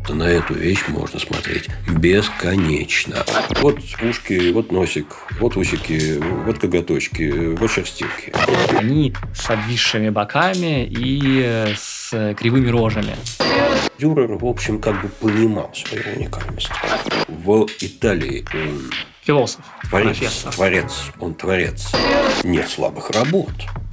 На эту вещь можно смотреть бесконечно. Вот ушки, вот носик, вот усики, вот коготочки, вот шерстинки. Они с обвисшими боками и с кривыми рожами. Дюрер, в общем, как бы понимал свою уникальность. В Италии он философ, творец, он творец. Нет слабых работ.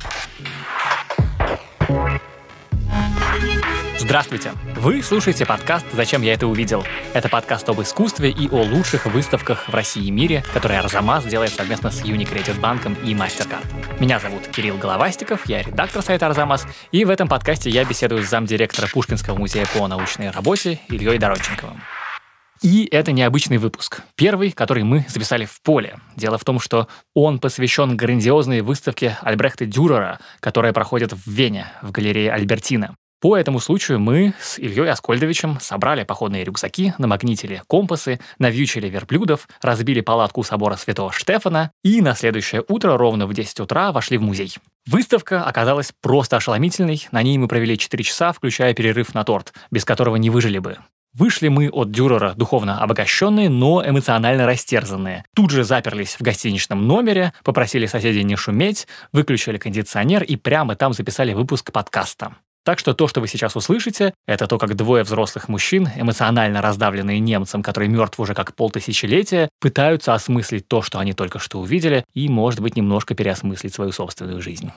Здравствуйте! Вы слушаете подкаст «Зачем я это увидел?». Это подкаст об искусстве и о лучших выставках в России и мире, которые Арзамас делает совместно с Unicredit банком и MasterCard. Меня зовут Кирилл Головастиков, я редактор сайта Арзамас, и в этом подкасте я беседую с замдиректора Пушкинского музея по научной работе Ильей Доронченковым. И это необычный выпуск. Первый, который мы записали в поле. Дело в том, что он посвящен грандиозной выставке Альбрехта Дюрера, которая проходит в Вене, в галерее Альбертина. По этому случаю мы с Ильей Аскольдовичем собрали походные рюкзаки, намагнитили компасы, навьючили верблюдов, разбили палатку у собора Святого Штефана и на следующее утро ровно в 10 утра вошли в музей. Выставка оказалась просто ошеломительной, на ней мы провели 4 часа, включая перерыв на торт, без которого не выжили бы. Вышли мы от Дюрера духовно обогащенные, но эмоционально растерзанные. Тут же заперлись в гостиничном номере, попросили соседей не шуметь, выключили кондиционер и прямо там записали выпуск подкаста. Так что то, что вы сейчас услышите, это то, как двое взрослых мужчин, эмоционально раздавленные немцем, который мертв уже как полтысячелетия, пытаются осмыслить то, что они только что увидели, и, может быть, немножко переосмыслить свою собственную жизнь.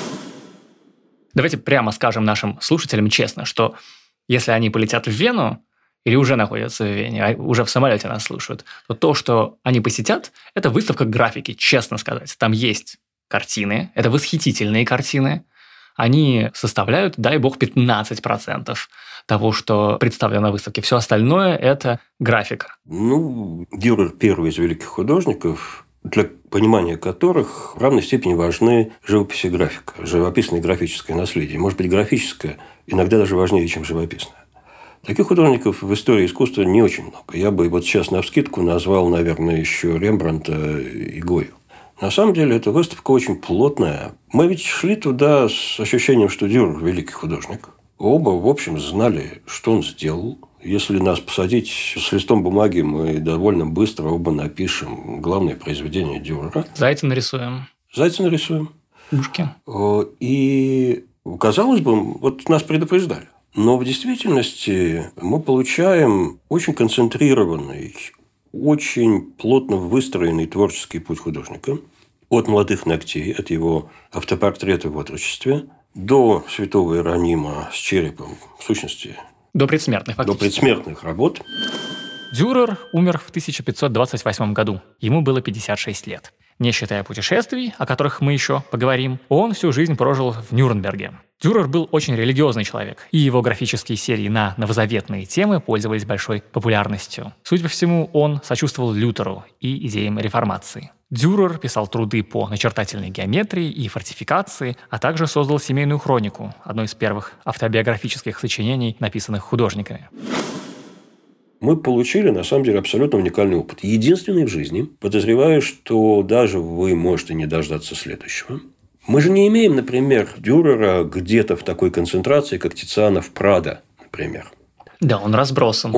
Давайте прямо скажем нашим слушателям честно, что если они полетят в Вену, или уже находятся в Вене, а уже в самолете нас слушают, то, что они посетят, это выставка графики, честно сказать. Там есть картины, это восхитительные картины. Они составляют, дай бог, 15% того, что представлено на выставке. Все остальное – это графика. Дюрер – первый из великих художников, для понимания которых в равной степени важны живопись и графика, живописное и графическое наследие. Может быть, графическое иногда даже важнее, чем живописное. Таких художников в истории искусства не очень много. Я бы вот сейчас навскидку назвал, наверное, еще Рембрандта и Гою. На самом деле, эта выставка очень плотная. Мы ведь шли туда с ощущением, что Дюрер – великий художник. Оба, в общем, знали, что он сделал. Если нас посадить с листом бумаги, мы довольно быстро оба напишем главное произведение Дюрера. Зайца нарисуем. Ушки. И, казалось бы, вот нас предупреждали. Но в действительности мы получаем очень концентрированный, очень плотно выстроенный творческий путь художника. От молодых ногтей, от его автопортрета в отрочестве, до святого Иеронима с черепом, в сущности. До предсмертных, фактически. До предсмертных работ. Дюрер умер в 1528 году. Ему было 56 лет. Не считая путешествий, о которых мы еще поговорим, он всю жизнь прожил в Нюрнберге. Дюрер был очень религиозный человек, и его графические серии на новозаветные темы пользовались большой популярностью. Судя по всему, он сочувствовал Лютеру и идеям реформации. Дюрер писал труды по начертательной геометрии и фортификации, а также создал семейную хронику, одно из первых автобиографических сочинений, написанных художниками. Мы получили, на самом деле, абсолютно уникальный опыт. Единственный в жизни. Подозреваю, что даже вы можете не дождаться следующего. Мы же не имеем, например, Дюрера где-то в такой концентрации, как Тициана в Прадо, например. Да, он разбросан.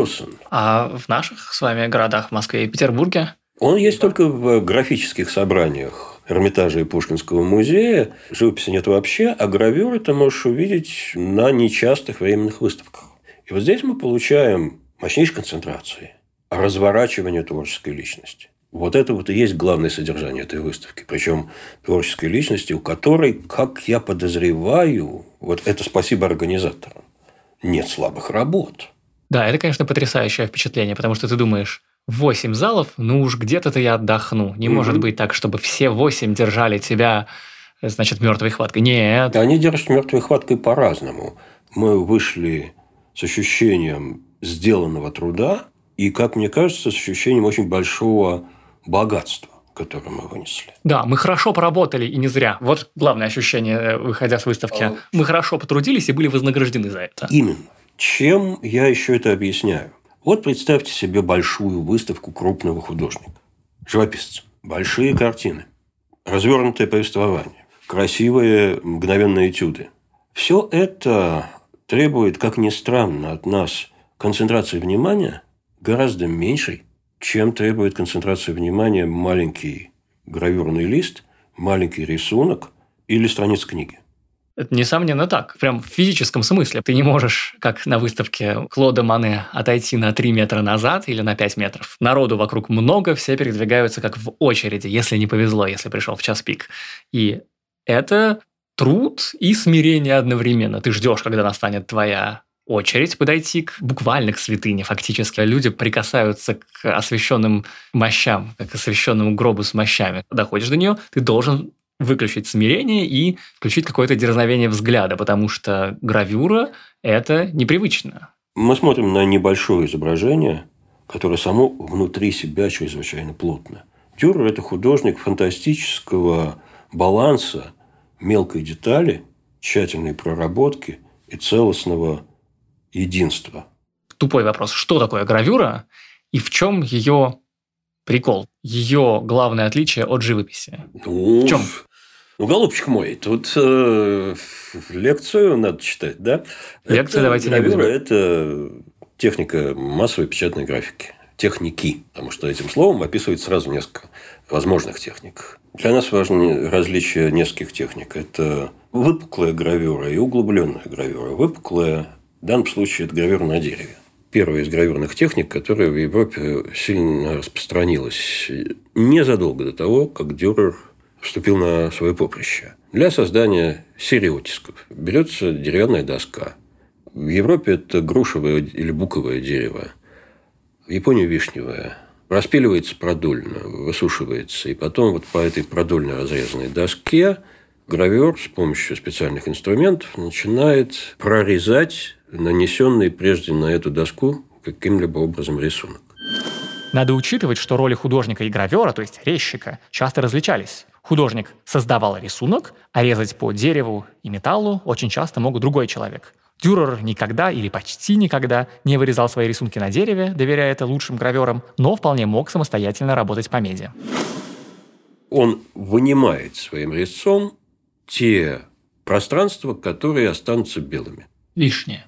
А в наших с вами городах, Москве и Петербурге? Он есть только в графических собраниях Эрмитажа и Пушкинского музея. Живописи нет вообще, а гравюры ты можешь увидеть на нечастых временных выставках. И вот здесь мы получаем мощнейшей концентрации, разворачивание творческой личности. Вот это вот и есть главное содержание этой выставки. Причем творческой личности, у которой, как я подозреваю, вот это спасибо организаторам, нет слабых работ. Да, это, конечно, потрясающее впечатление, потому что ты думаешь, 8 залов, ну уж где-то я отдохну. Не может быть так, чтобы все 8 держали тебя, значит, мертвой хваткой. Нет. Они держат мертвой хваткой по-разному. Мы вышли с ощущением сделанного труда и, как мне кажется, с ощущением очень большого богатства, которое мы вынесли. Да, мы хорошо поработали и не зря. Вот главное ощущение, выходя с выставки. Мы хорошо потрудились и были вознаграждены за это. Именно. Чем я еще это объясняю? Вот представьте себе большую выставку крупного художника, живописца. Большие картины, развернутое повествование, красивые мгновенные этюды. Все это требует, как ни странно, от нас концентрация внимания гораздо меньшей, чем требует концентрация внимания маленький гравюрный лист, маленький рисунок или страница книги. Это, несомненно, так. Прям в физическом смысле. Ты не можешь, как на выставке Клода Мане, отойти на 3 метра назад или на 5 метров. Народу вокруг много, все передвигаются как в очереди, если не повезло, если пришел в час пик. И это труд и смирение одновременно. Ты ждешь, когда настанет твоя очередь подойти буквально к святыне. Фактически люди прикасаются к освященным мощам, к освященному гробу с мощами. Доходишь до нее, ты должен выключить смирение и включить какое-то дерзновение взгляда, потому что гравюра – это непривычно. Мы смотрим на небольшое изображение, которое само внутри себя чрезвычайно плотно. Дюрер – это художник фантастического баланса мелкой детали, тщательной проработки и целостного единства. Тупой вопрос. Что такое гравюра и в чем ее прикол? Ее главное отличие от живописи? В чем? Голубчик мой, тут лекцию надо читать, да? Лекцию давайте не будем. Это техника массовой печатной графики. Техники. Потому что этим словом описывается сразу несколько возможных техник. Для нас важно различие нескольких техник. Это выпуклая гравюра и углубленная гравюра. Выпуклая, в данном случае, это гравюра на дереве. Первая из гравюрных техник, которая в Европе сильно распространилась незадолго до того, как Дюрер вступил на свое поприще. Для создания серии оттисков берется деревянная доска. В Европе это грушевое или буковое дерево. В Японии вишневое. Распиливается продольно, высушивается. И потом вот по этой продольно разрезанной доске гравер с помощью специальных инструментов начинает прорезать нанесенный прежде на эту доску каким-либо образом рисунок. Надо учитывать, что роли художника и гравера, то есть резчика, часто различались. Художник создавал рисунок, а резать по дереву и металлу очень часто мог другой человек. Дюрер никогда или почти никогда не вырезал свои рисунки на дереве, доверяя это лучшим граверам, но вполне мог самостоятельно работать по меди. Он вынимает своим резцом те пространства, которые останутся белыми. Лишнее.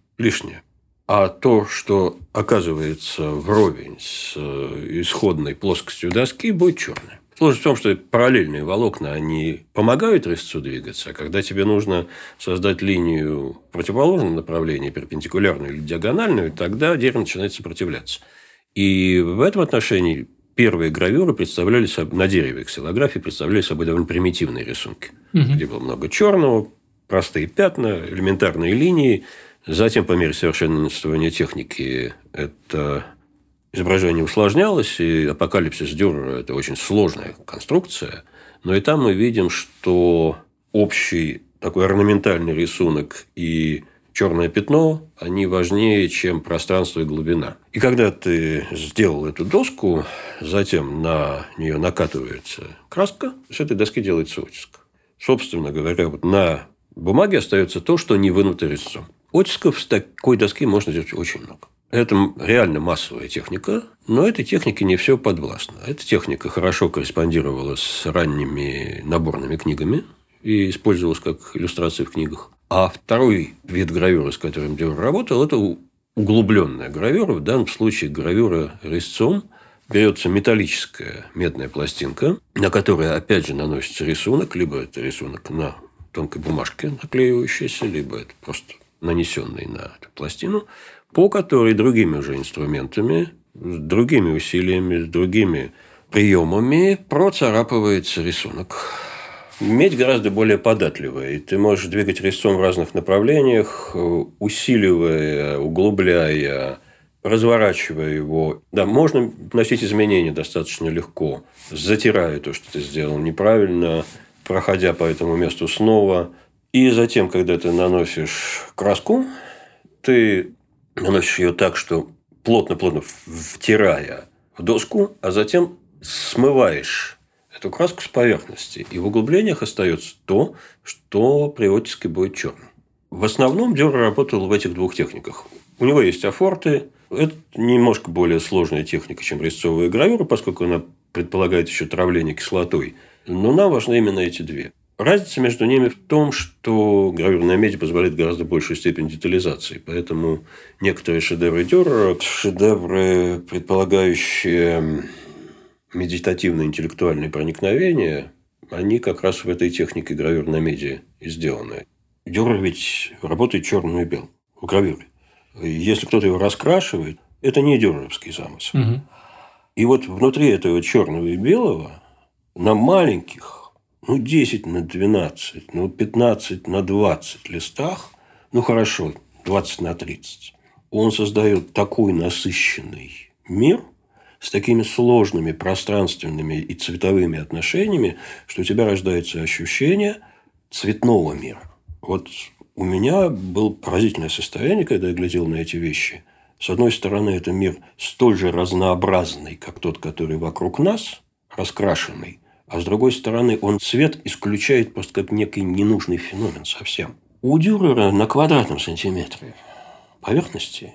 А то, что оказывается вровень с исходной плоскостью доски, будет черное. Сложность в том, что параллельные волокна, они помогают резцу двигаться, а когда тебе нужно создать линию в противоположном направлении, перпендикулярную или диагональную, тогда дерево начинает сопротивляться. И в этом отношении первые гравюры представляли собой, на дереве ксилографии представляли собой довольно примитивные рисунки, где было много черного, простые пятна, элементарные линии. Затем, по мере совершенствования техники, это изображение усложнялось, и апокалипсис Дюрера – это очень сложная конструкция. Но и там мы видим, что общий такой орнаментальный рисунок и черное пятно, они важнее, чем пространство и глубина. И когда ты сделал эту доску, затем на нее накатывается краска, с этой доски делается оттиск. Собственно говоря, вот на бумаге остается то, что не вынуто резцом. Оттисков с такой доски можно сделать очень много. Это реально массовая техника, но этой технике не все подвластно. Эта техника хорошо корреспондировала с ранними наборными книгами и использовалась как иллюстрация в книгах. А второй вид гравюры, с которым Дюрер работал, это углубленная гравюра. В данном случае гравюра резцом. Берется металлическая медная пластинка, на которой опять же наносится рисунок. Либо это рисунок на тонкой бумажке наклеивающийся, либо это просто нанесенный на эту пластину, по которой другими уже инструментами, с другими усилиями, с другими приемами процарапывается рисунок. Медь гораздо более податливая, и ты можешь двигать резцом в разных направлениях, усиливая, углубляя, разворачивая его. Да, можно вносить изменения достаточно легко, затирая то, что ты сделал неправильно, проходя по этому месту снова. И затем, когда ты наносишь краску, ты наносишь ее так, что плотно-плотно втирая в доску, а затем смываешь эту краску с поверхности. И в углублениях остается то, что при оттиске будет черным. В основном Дюрер работал в этих двух техниках. У него есть афорты. Это немножко более сложная техника, чем резцовая гравюра, поскольку она предполагает еще травление кислотой. Но нам важны именно эти две. Разница между ними в том, что гравюрная медь позволяет гораздо большую степень детализации. Поэтому некоторые шедевры Дюрера, шедевры, предполагающие медитативное интеллектуальное проникновение, они как раз в этой технике гравюрной меди и сделаны. Дюрер ведь работает черным и белым в гравюре. Если кто-то его раскрашивает, это не дюреровский замысел. Угу. И вот внутри этого черного и белого на маленьких, 10 на 12, 15 на 20 листах, хорошо, 20 на 30, он создает такой насыщенный мир с такими сложными пространственными и цветовыми отношениями, что у тебя рождается ощущение цветного мира. Вот у меня было поразительное состояние, когда я глядел на эти вещи. С одной стороны, это мир столь же разнообразный, как тот, который вокруг нас, раскрашенный. А с другой стороны, он цвет исключает просто как некий ненужный феномен совсем. У Дюрера на квадратном сантиметре поверхности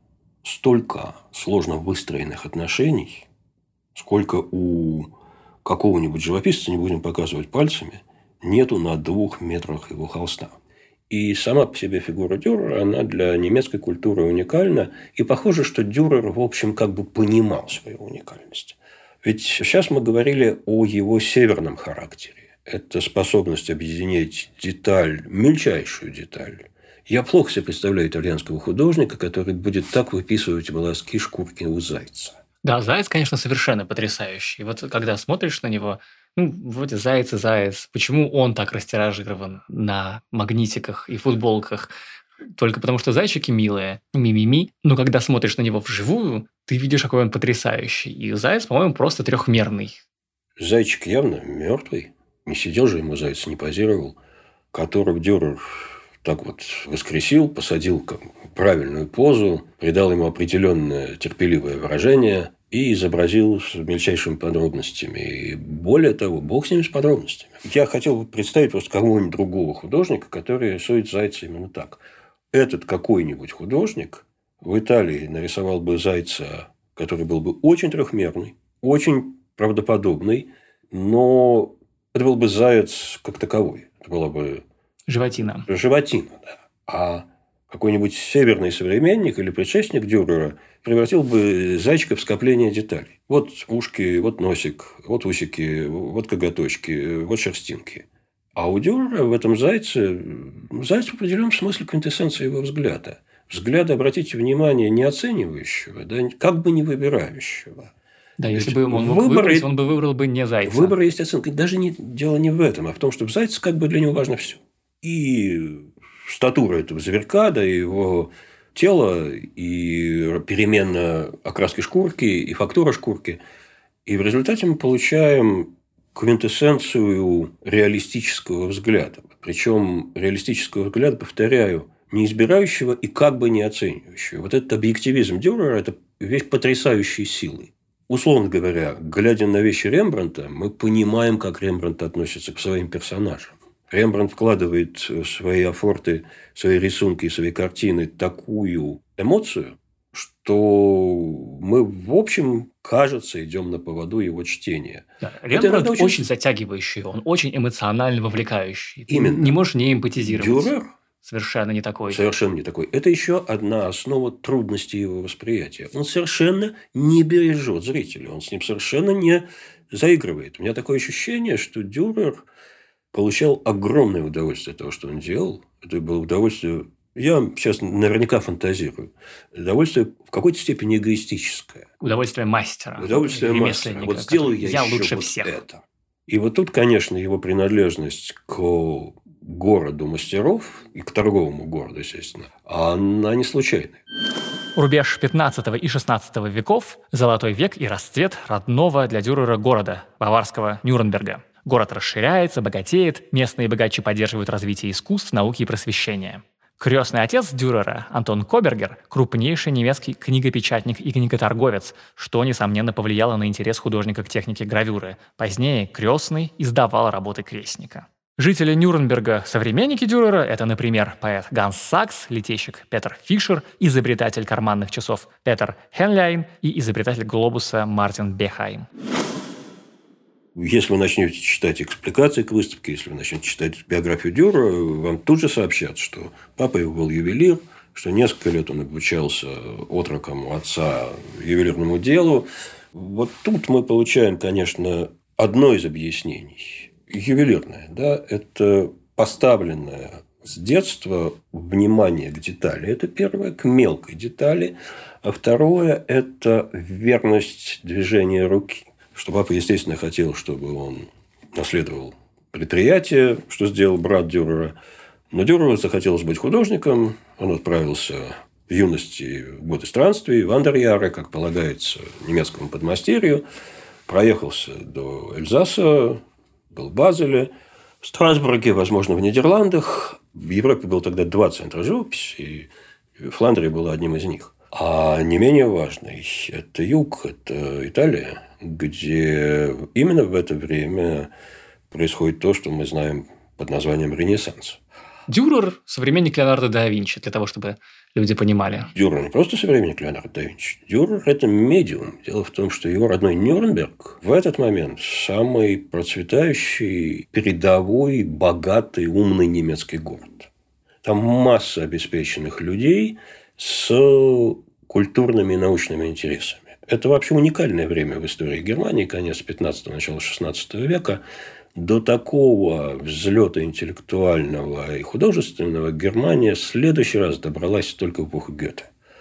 столько сложно выстроенных отношений, сколько у какого-нибудь живописца, не будем показывать пальцами, нету на 2 метрах его холста. И сама по себе фигура Дюрера, она для немецкой культуры уникальна. И похоже, что Дюрер, в общем, как бы понимал свою уникальность. Ведь сейчас мы говорили о его северном характере. Это способность объединять деталь, мельчайшую деталь. Я плохо себе представляю итальянского художника, который будет так выписывать волоски шкурки у зайца. Да, заяц, конечно, совершенно потрясающий. Вот когда смотришь на него, вроде заяц и заяц. Почему он так растиражирован на магнитиках и футболках? Только потому, что зайчики милые, ми-ми-ми. Но когда смотришь на него вживую, ты видишь, какой он потрясающий. И заяц, по-моему, просто трехмерный. Зайчик явно мертвый. Не сидел же ему заяц, не позировал. Которого Дюрер так вот воскресил, посадил в правильную позу, придал ему определенное терпеливое выражение и изобразил с мельчайшими подробностями. И более того, бог с ними с подробностями. Я хотел бы представить просто кого-нибудь другого художника, который рисует зайца именно так. Этот какой-нибудь художник в Италии нарисовал бы зайца, который был бы очень трехмерный, очень правдоподобный, но это был бы заяц как таковой. Это была бы животина, да. А какой-нибудь северный современник или предшественник Дюрера превратил бы зайчика в скопление деталей. Вот ушки, вот носик, вот усики, вот коготочки, вот шерстинки. А у Дюрера в этом зайце в определенном смысле квинтэссенция его взгляда. Взгляда, обратите внимание, не оценивающего, да, как бы не выбирающего. Да, если бы он мог выбрать, он бы выбрал бы не зайца. Выбор есть оценка. Даже дело не в этом, а в том, что в зайце как бы для него важно все. И статура этого зверька, да, его тело, и перемена окраски шкурки, и фактура шкурки. И в результате мы получаем квинтэссенцию реалистического взгляда. Причем реалистического взгляда, повторяю, не избирающего и как бы не оценивающего. Вот этот объективизм Дюрера – это вещь потрясающей силы. Условно говоря, глядя на вещи Рембрандта, мы понимаем, как Рембрандт относится к своим персонажам. Рембрандт вкладывает в свои афорты, свои рисунки, свои картины такую эмоцию, что мы, в общем, кажется, идем на поводу его чтения. Да, Рембрандт очень затягивающий, он очень эмоционально вовлекающий. Именно. Ты не можешь не эмпатизировать. Дюрер совершенно не такой. Совершенно не такой. Это еще одна основа трудности его восприятия. Он совершенно не бережет зрителя, он с ним совершенно не заигрывает. У меня такое ощущение, что Дюрер получал огромное удовольствие от того, что он делал. Это было удовольствие, я сейчас наверняка фантазирую, удовольствие в какой-то степени эгоистическое. Удовольствие мастера. Удовольствие мастера. Вот сделаю я еще лучше вот всех. это. И вот тут, конечно, его принадлежность к городу мастеров и к торговому городу, естественно, она не случайная. Рубеж 15 и 16 веков – золотой век и расцвет родного для Дюрера города, баварского Нюрнберга. Город расширяется, богатеет, местные богачи поддерживают развитие искусств, науки и просвещения. Крестный отец Дюрера, Антон Кобергер, крупнейший немецкий книгопечатник и книготорговец, что, несомненно, повлияло на интерес художника к технике гравюры. Позднее крестный издавал работы крестника. Жители Нюрнберга, современники Дюрера – это, например, поэт Ганс Сакс, литейщик Петер Фишер, изобретатель карманных часов Петер Хенляйн и изобретатель глобуса Мартин Бехайм. Если вы начнете читать экспликации к выставке, если вы начнете читать биографию Дюрера, вам тут же сообщат, что папа его был ювелир, что несколько лет он обучался отроком у отца ювелирному делу. Вот тут мы получаем, конечно, одно из объяснений. Ювелирное, да, это поставленное с детства внимание к детали. Это первое, к мелкой детали. А второе – это верность движения руки. Что папа, естественно, хотел, чтобы он наследовал предприятие, что сделал брат Дюрера. Но Дюреру захотелось быть художником. Он отправился в юности в годы странствий, в Андеряре, как полагается, немецкому подмастерью. Проехался до Эльзаса, был в Базеле, в Страсбурге, возможно, в Нидерландах. В Европе было тогда 2 центра живописи, и Фландрия была одним из них. А не менее важный – это юг, это Италия, где именно в это время происходит то, что мы знаем под названием Ренессанс. Дюрер – современник Леонардо да Винчи, для того, чтобы люди понимали. Дюрер не просто современник Леонардо да Винчи. Дюрер – это медиум. Дело в том, что его родной Нюрнберг в этот момент самый процветающий, передовой, богатый, умный немецкий город. Там масса обеспеченных людей с культурными и научными интересами. Это вообще уникальное время в истории Германии, конец 15-го, начало 16 века. До такого взлета интеллектуального и художественного Германия в следующий раз добралась только в эпоху Гёте.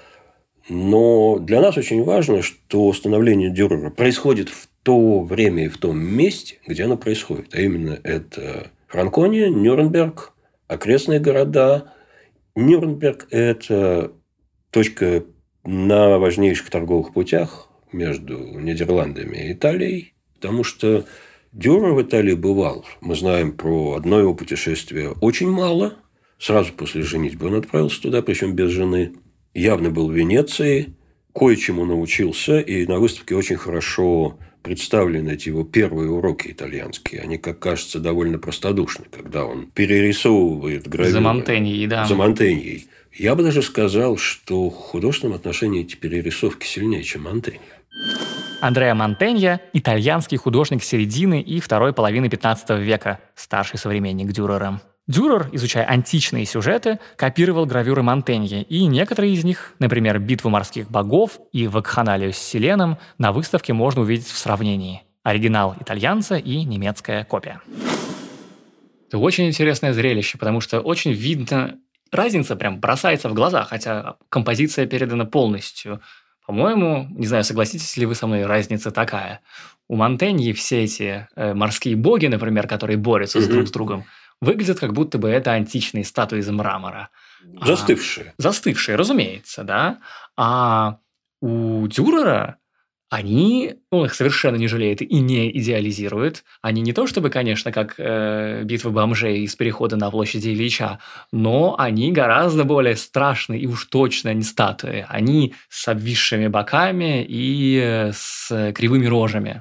Но для нас очень важно, что становление Дюрера происходит в то время и в том месте, где оно происходит. А именно это Франкония, Нюрнберг, окрестные города. Нюрнберг – это точка на важнейших торговых путях между Нидерландами и Италией, потому что Дюрер в Италии бывал. Мы знаем про одно его путешествие очень мало. Сразу после женитьбы он отправился туда, причем без жены. Явно был в Венеции, кое-чему научился, и на выставке очень хорошо представлены эти его первые уроки итальянские. Они, как кажется, довольно простодушны, когда он перерисовывает гравюры. За Монтеньей, да. За Монтеньей. Я бы даже сказал, что в художественном отношении эти перерисовки сильнее, чем Монтенья. Андреа Монтенья – итальянский художник середины и второй половины 15 века, старший современник Дюрера. Дюрер, изучая античные сюжеты, копировал гравюры Монтеньи, и некоторые из них, например, «Битву морских богов» и «Вакханалию с Селеном», на выставке можно увидеть в сравнении. Оригинал итальянца и немецкая копия. Это очень интересное зрелище, потому что очень видно, разница прям бросается в глаза, хотя композиция передана полностью. По-моему, не знаю, согласитесь ли вы со мной, разница такая. У Монтеньи все эти морские боги, например, которые борются друг с другом, выглядят, как будто бы это античные статуи из мрамора. Застывшие. Застывшие, разумеется, да. А у Дюрера они, он их совершенно не жалеет и не идеализирует. Они не то чтобы, конечно, как битва бомжей из перехода на площади Ильича, но они гораздо более страшные и уж точно не статуи. Они с обвисшими боками и с кривыми рожами.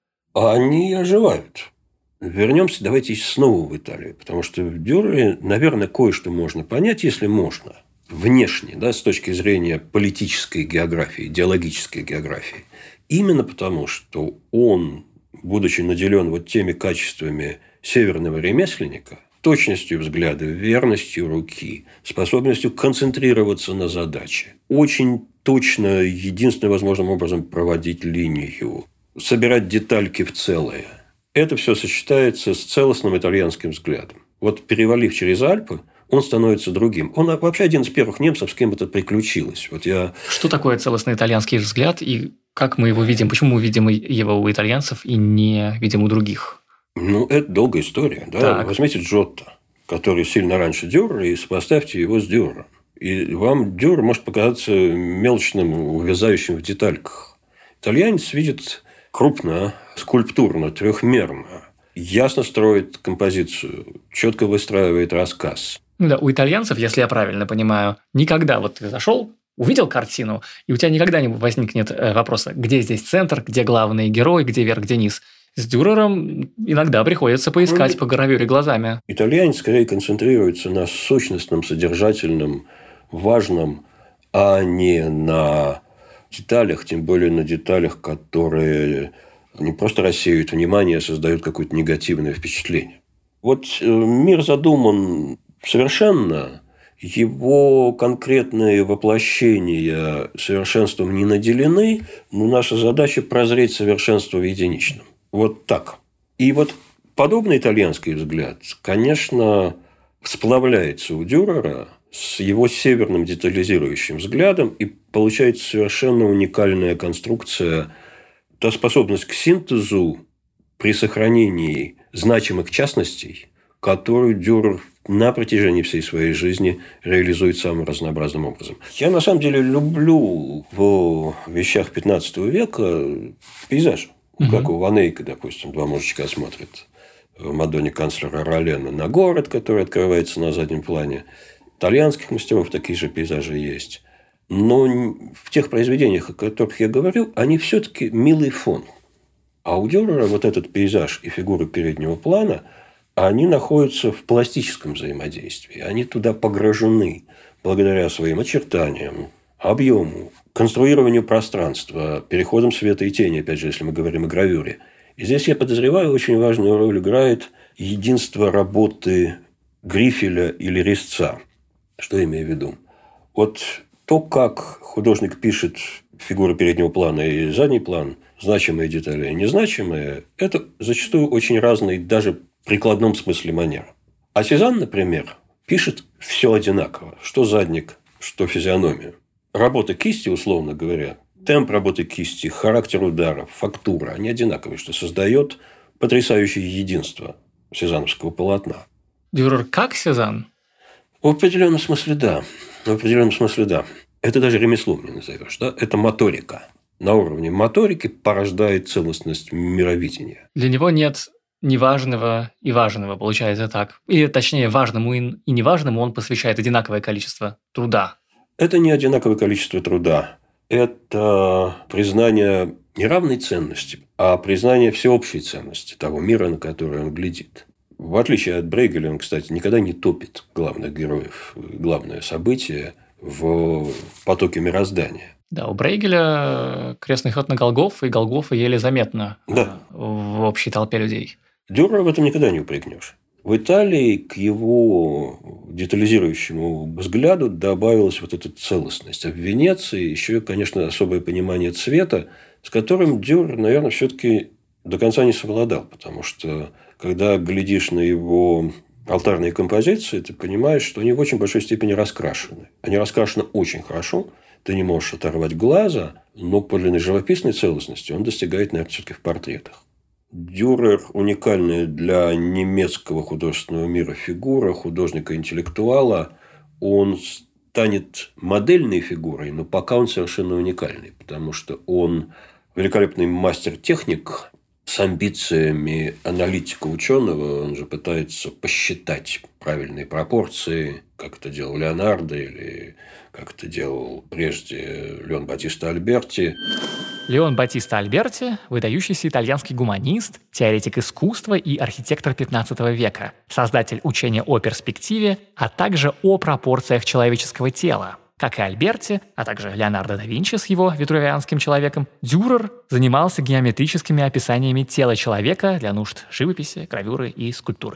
Они оживают. Вернемся, давайте снова в Италию, потому что в Дюрере, наверное, кое-что можно понять, если можно. Внешне, да, с точки зрения политической географии, идеологической географии. Именно потому, что он, будучи наделен вот теми качествами северного ремесленника, точностью взгляда, верностью руки, способностью концентрироваться на задаче, очень точно, единственным возможным образом проводить линию, собирать детальки в целое. Это все сочетается с целостным итальянским взглядом. Вот перевалив через Альпы, он становится другим. Он вообще один из первых немцев, с кем это приключилось. Что такое целостный итальянский взгляд и как мы его видим? Почему мы видим его у итальянцев и не видим у других? Это долгая история. Да? Возьмите Джотто, который сильно раньше Дюрера, и сопоставьте его с Дюрером. И вам Дюрер может показаться мелочным, увязающим в детальках. Итальянец видит крупно, скульптурно, трехмерно, ясно строит композицию, четко выстраивает рассказ. Да, у итальянцев, если я правильно понимаю, никогда вот ты зашел, увидел картину, и у тебя никогда не возникнет вопроса, где здесь центр, где главный герой, где верх, где низ. С Дюрером иногда приходится поискать по гравюре глазами. Итальянец скорее концентрируется на сущностном, содержательном, важном, а не на деталях, тем более на деталях, которые Они просто рассеивают внимание, создают какое-то негативное впечатление. Вот мир задуман совершенно, его конкретные воплощения совершенством не наделены, но наша задача прозреть совершенство в единичном. Вот так. И вот подобный итальянский взгляд, конечно, сплавляется у Дюрера с его северным детализирующим взглядом, и получается совершенно уникальная конструкция, та способность к синтезу при сохранении значимых частностей, которую Дюрер на протяжении всей своей жизни реализует самым разнообразным образом. Я, на самом деле, люблю в вещах 15 века пейзаж. Как у Ван Эйка, допустим, два мужичка смотрят в «Мадонне канцлера Ролена» на город, который открывается на заднем плане. Итальянских мастеров такие же пейзажи есть. Но в тех произведениях, о которых я говорю, они все-таки милый фон. А у Дюрера вот этот пейзаж и фигуры переднего плана, они находятся в пластическом взаимодействии. Они туда погружены благодаря своим очертаниям, объему, конструированию пространства, переходам света и тени, опять же, если мы говорим о гравюре. И здесь, я подозреваю, очень важную роль играет единство работы грифеля или резца. Что я имею в виду? Вот то, как художник пишет фигуры переднего плана и задний план, значимые детали и незначимые, это зачастую очень разные даже в прикладном смысле манеры. А Сезанн, например, пишет все одинаково. Что задник, что физиономию. Работа кисти, условно говоря, темп работы кисти, характер ударов, фактура, они одинаковые, что создает потрясающее единство сезанновского полотна. Дюрер как Сезанн? В определенном смысле да. Это даже ремеслом не назовешь. Да? Это моторика. На уровне моторики порождает целостность мировидения. Для него нет неважного и важного, получается так. Или, точнее, важному и неважному он посвящает одинаковое количество труда. Это не одинаковое количество труда. Это признание не равной ценности, а признание всеобщей ценности того мира, на который он глядит. В отличие от Брейгеля, он, кстати, никогда не топит главных героев, главное событие в потоке мироздания. Да, у Брейгеля крестный ход на Голгофу, и Голгофа еле заметно в общей толпе людей. Дюрера в этом никогда не упрекнешь. В Италии к его детализирующему взгляду добавилась вот эта целостность. А в Венеции еще, конечно, особое понимание цвета, с которым Дюрер, наверное, все-таки до конца не совладал. Потому что, когда глядишь на его алтарные композиции, ты понимаешь, что они в очень большой степени раскрашены. Они раскрашены очень хорошо. Ты не можешь оторвать глаза, но подлинной живописной целостности он достигает, наверное, все-таки в портретах. Дюрер – уникальная для немецкого художественного мира фигура, художника-интеллектуала. Он станет модельной фигурой, но пока он совершенно уникальный, потому что он великолепный мастер-техник с амбициями аналитика-ученого. Он же пытается посчитать правильные пропорции, как это делал Леонардо или как это делал прежде Леон Батиста Альберти. Леон Батиста Альберти – выдающийся итальянский гуманист, теоретик искусства и архитектор 15 века, создатель учения о перспективе, а также о пропорциях человеческого тела. Как и Альберти, а также Леонардо да Винчи с его витрувианским человеком, Дюрер занимался геометрическими описаниями тела человека для нужд живописи, гравюры и скульптуры.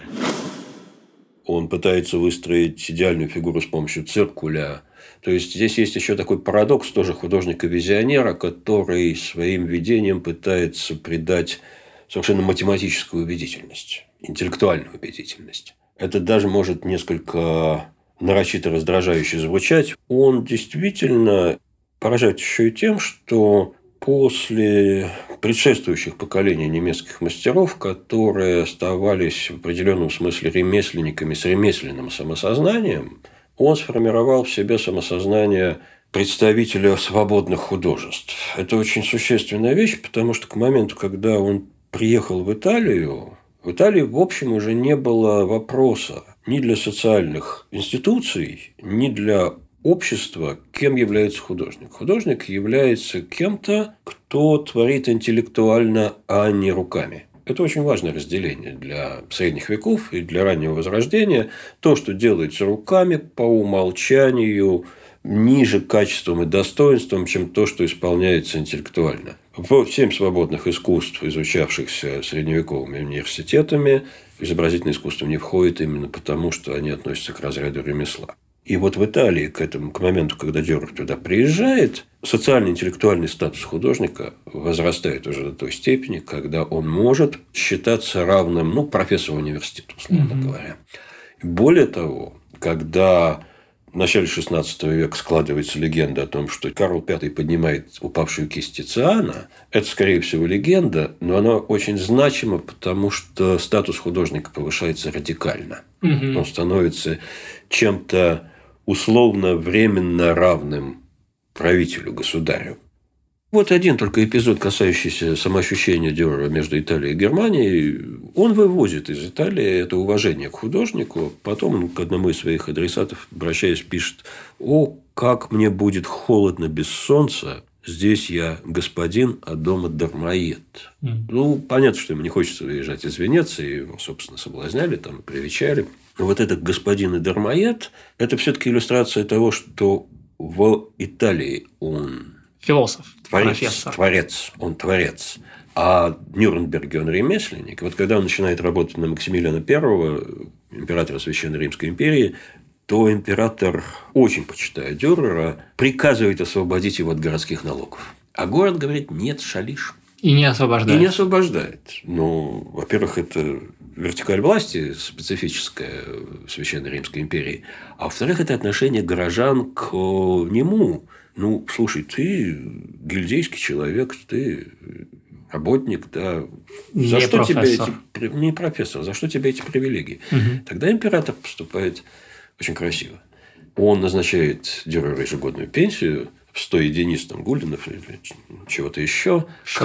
Он пытается выстроить идеальную фигуру с помощью циркуля. То есть, здесь есть еще такой парадокс тоже художника-визионера, который своим видением пытается придать совершенно математическую убедительность, интеллектуальную убедительность. Это даже может несколько нарочито раздражающе звучать. Он действительно поражает еще и тем, что после предшествующих поколений немецких мастеров, которые оставались в определенном смысле ремесленниками с ремесленным самосознанием, он сформировал в себе самосознание представителя свободных художеств. Это очень существенная вещь, потому что к моменту, когда он приехал в Италии, в общем, уже не было вопроса ни для социальных институций, ни для общества, кем является художник. Художник является кем-то, кто творит интеллектуально, а не руками. Это очень важное разделение для средних веков и для раннего Возрождения. То, что делается руками, по умолчанию ниже качеством и достоинством, чем то, что исполняется интеллектуально. В 7 свободных искусств, изучавшихся средневековыми университетами, изобразительное искусство не входит именно потому, что они относятся к разряду ремесла. И вот в Италии к моменту, когда Дюрер туда приезжает, социально-интеллектуальный статус художника возрастает уже до той степени, когда он может считаться равным профессору университета, условно говоря. Более того, когда в начале XVI века складывается легенда о том, что Карл V поднимает упавшую кисть Тициана, это, скорее всего, легенда, но она очень значима, потому что статус художника повышается радикально. Он становится чем-то условно-временно равным правителю, государю. Вот один только эпизод, касающийся самоощущения Дюрера между Италией и Германией. Он вывозит из Италии это уважение к художнику. Потом он к одному из своих адресатов, обращаясь, пишет: «О, как мне будет холодно без солнца! Здесь я господин, а дома дармоед». Понятно, что ему не хочется выезжать из Венеции. Его, собственно, соблазняли, там, привечали. Но вот этот господин и дармоед – это все-таки иллюстрация того, что в Италии он философ, творец, он творец. А в Нюрнберге он ремесленник. И вот когда он начинает работать на Максимилиана I, императора Священной Римской империи, то император, очень почитая Дюрера, приказывает освободить его от городских налогов. А город говорит: нет, шалишь. И не освобождает. Во-первых, это вертикаль власти специфическая в Священной Римской империи. А во-вторых, это отношение горожан к нему. Слушай, ты гильдейский человек, ты работник, да. За что тебе не профессор, за что тебе эти привилегии? Тогда император поступает очень красиво. Он назначает Дюреру ежегодную пенсию в 100 единиц гульденов или чего-то еще,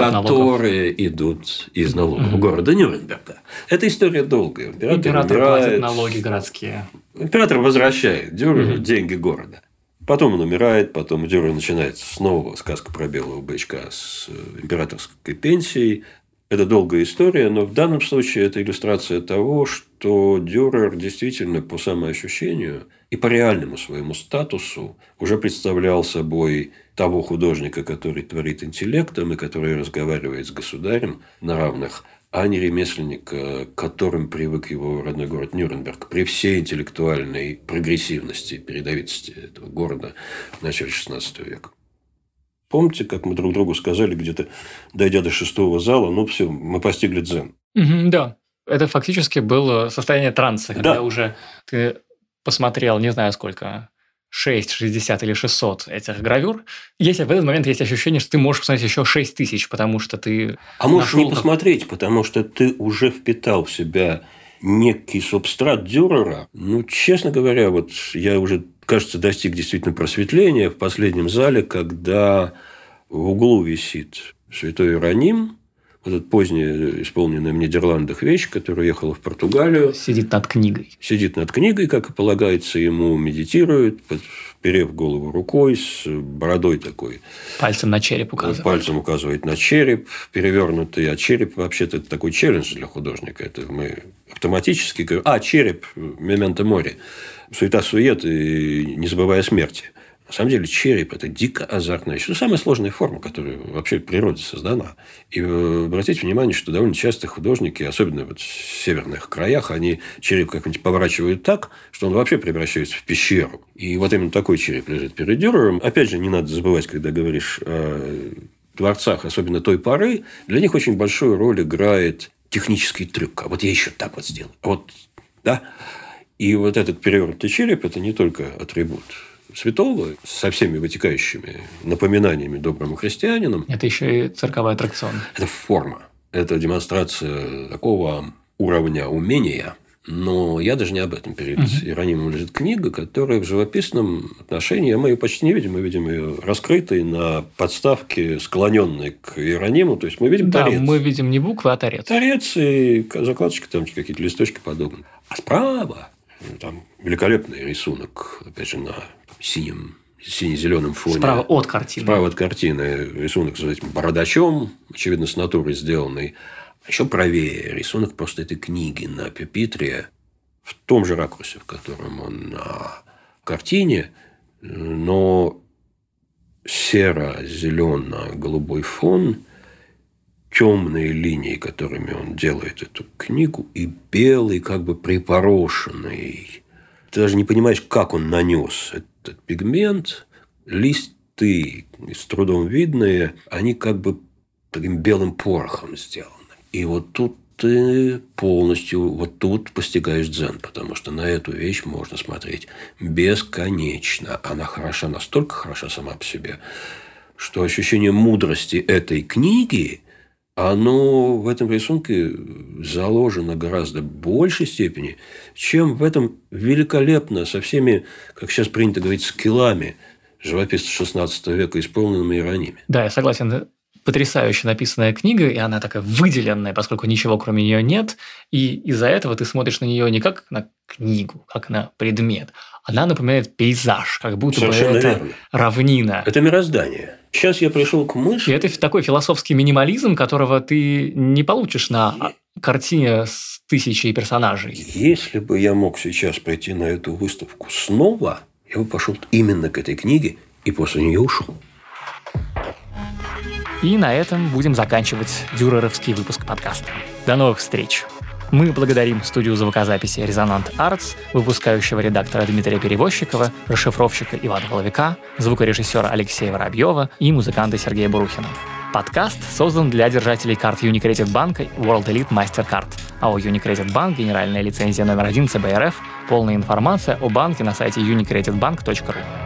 которые идут из налогов города Нюрнберга. Эта история долгая. Император платит налоги городские. Император возвращает Дюреру деньги города. Потом он умирает, потом у Дюрера начинается снова сказка про белого бычка с императорской пенсией. Это долгая история, но в данном случае это иллюстрация того, что Дюрер действительно по самоощущению и по реальному своему статусу уже представлял собой того художника, который творит интеллектом и который разговаривает с государем на равных, а не ремесленника, к которым привык его родной город Нюрнберг при всей интеллектуальной прогрессивности, передовитости этого города в начале XVI века. Помните, как мы друг другу сказали, где-то дойдя до 6-го зала, все, мы постигли дзен. Да, это фактически было состояние транса, когда уже ты посмотрел, не знаю сколько, 6, 60 или 600 этих гравюр. Если в этот момент есть ощущение, что ты можешь посмотреть еще 6000, потому что ты... А можешь не посмотреть, потому что ты уже впитал в себя некий субстрат Дюрера. Честно говоря, я уже, кажется, достиг действительно просветления в последнем зале, когда в углу висит святой Иероним, этот поздняя исполненная в Нидерландах вещь, которая ехала в Португалию. Сидит над книгой, как и полагается ему, медитирует, подперев голову рукой, с бородой такой. Пальцем на череп указывает. Пальцем указывает на череп, перевернутый. А череп, вообще-то, это такой челлендж для художника. Это мы автоматически говорим: череп, мементо море. Суета-сует и не забывая смерти. На самом деле, череп – это дико азартная вещь. Это самая сложная форма, которая вообще в природе создана. И обратите внимание, что довольно часто художники, особенно в северных краях, они череп как-нибудь поворачивают так, что он вообще превращается в пещеру. И вот именно такой череп лежит перед Дюрером. Опять же, не надо забывать, когда говоришь о творцах, особенно той поры, для них очень большую роль играет технический трюк. А вот я еще так вот сделал. И вот этот перевернутый череп – это не только атрибут святого со всеми вытекающими напоминаниями доброму христианину. Это еще и цирковой аттракцион. Это форма. Это демонстрация такого уровня умения. Но я даже не об этом. Перед Иеронимом лежит книга, которая в живописном отношении, мы ее почти не видим, мы видим ее раскрытой на подставке, склоненной к Иерониму. То есть мы видим торец. Да, мы видим не буквы, а торец. Торец и закладочки, там какие-то листочки подобные. А справа там великолепный рисунок, опять же, на сине-зеленом фоне. Справа от картины. Рисунок с этим бородачом, очевидно, с натуры сделанный. А еще правее рисунок просто этой книги на пюпитре в том же ракурсе, в котором он на картине, но серо-зелено-голубой фон темные линии, которыми он делает эту книгу, и белый, как бы припорошенный. Ты даже не понимаешь, как он нанес этот пигмент. Листы, с трудом видные, они как бы таким белым порохом сделаны. И вот тут ты полностью вот тут постигаешь дзен, потому что на эту вещь можно смотреть бесконечно. Она хороша, настолько хороша сама по себе, что ощущение мудрости этой книги, оно в этом рисунке заложено гораздо большей степени, чем в этом великолепно, со всеми, как сейчас принято говорить, скиллами живописца XVI века, исполненными Иерониме. Да, я согласен. Потрясающе написанная книга, и она такая выделенная, поскольку ничего кроме нее нет, и из-за этого ты смотришь на нее не как на книгу, как на предмет. Она напоминает пейзаж, как будто Совершенно бы это верно. равнина. Это мироздание. Сейчас я пришел к мысли. И это такой философский минимализм, которого ты не получишь на картине с 1000 персонажей. Если бы я мог сейчас пойти на эту выставку снова, я бы пошел именно к этой книге и после нее ушел. И на этом будем заканчивать дюреровский выпуск подкаста. До новых встреч! Мы благодарим студию звукозаписи «Резонант Артс», выпускающего редактора Дмитрия Перевозчикова, расшифровщика Ивана Головика, звукорежиссера Алексея Воробьева и музыканта Сергея Бурухина. Подкаст создан для держателей карт Unicredit банка World Elite MasterCard. АО Unicredit Bank, генеральная лицензия номер 1 ЦБ РФ. Полная информация о банке на сайте unicreditbank.ru.